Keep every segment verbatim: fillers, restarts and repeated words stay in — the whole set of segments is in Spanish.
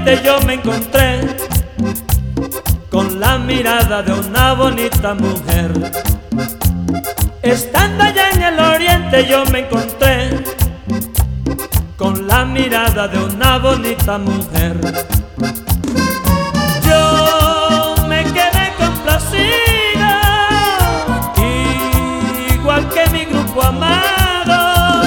oriente yo me encontré con la mirada de una bonita mujer. Estando allá en el oriente yo me encontré con la mirada de una bonita mujer. Yo me quedé complacida, igual que mi grupo amado,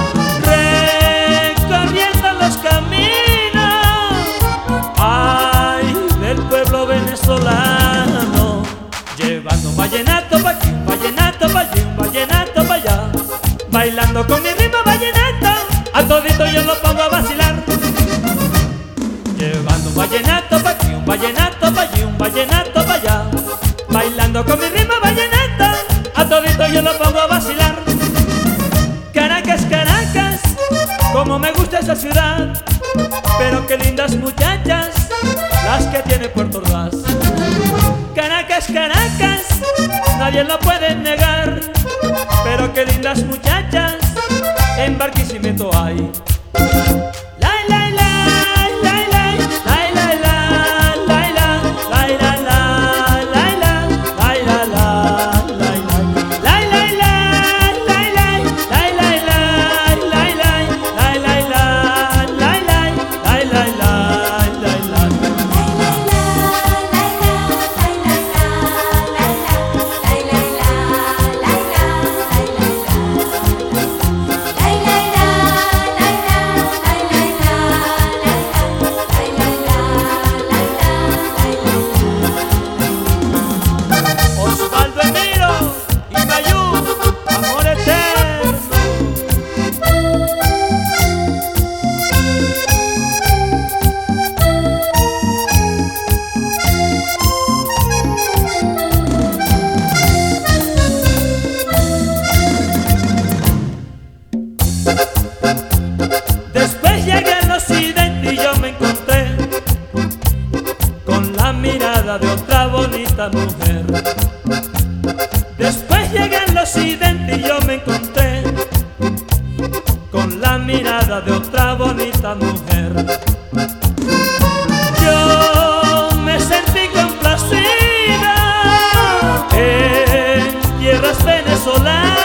recorriendo los caminos, ay, del pueblo venezolano, llevando un vallenato pa' aquí, un vallenato pa' allí, un vallenato pa' allá, bailando con mi ritmo vallenato, a todito yo lo pongo a vacilar. Llevando un vallenato pa' aquí, un vallenato pa' allí, un vallenato pa' allá, bailando con mi ritmo vallenato, a todito yo lo pongo a vacilar. Caracas, Caracas, como me gusta esa ciudad, pero qué lindas muchachas las que tiene Puerto Ordaz. Caracas, Caracas, nadie lo puede negar, pero qué lindas muchachas en Barquisimeto hay. Después llegué al occidente y yo me encontré con la mirada de otra bonita mujer. Después llegué al occidente y yo me encontré con la mirada de otra bonita mujer. Yo me sentí complacida en tierras venezolanas,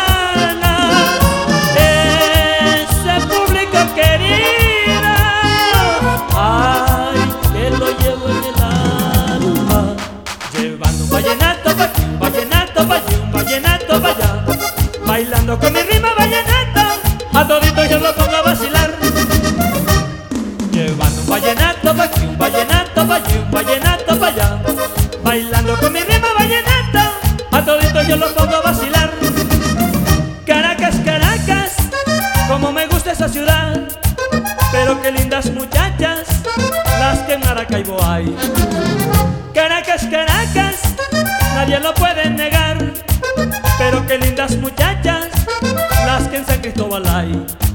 vallenato pa' aquí, un vallenato pa' allí, un vallenato pa' allá, bailando con mi ritmo vallenato, a todito yo lo pongo a vacilar. Llevando un vallenato pa' aquí, un vallenato pa' allí, un vallenato pa' allá, bailando con mi ritmo vallenato, a todito yo lo pongo a vacilar. Caracas, Caracas, como me gusta esa ciudad, pero qué lindas muchachas las que en Maracaibo hay. Caracas, Caracas, nadie lo puede negar, pero qué lindas muchachas las que en San Cristóbal hay.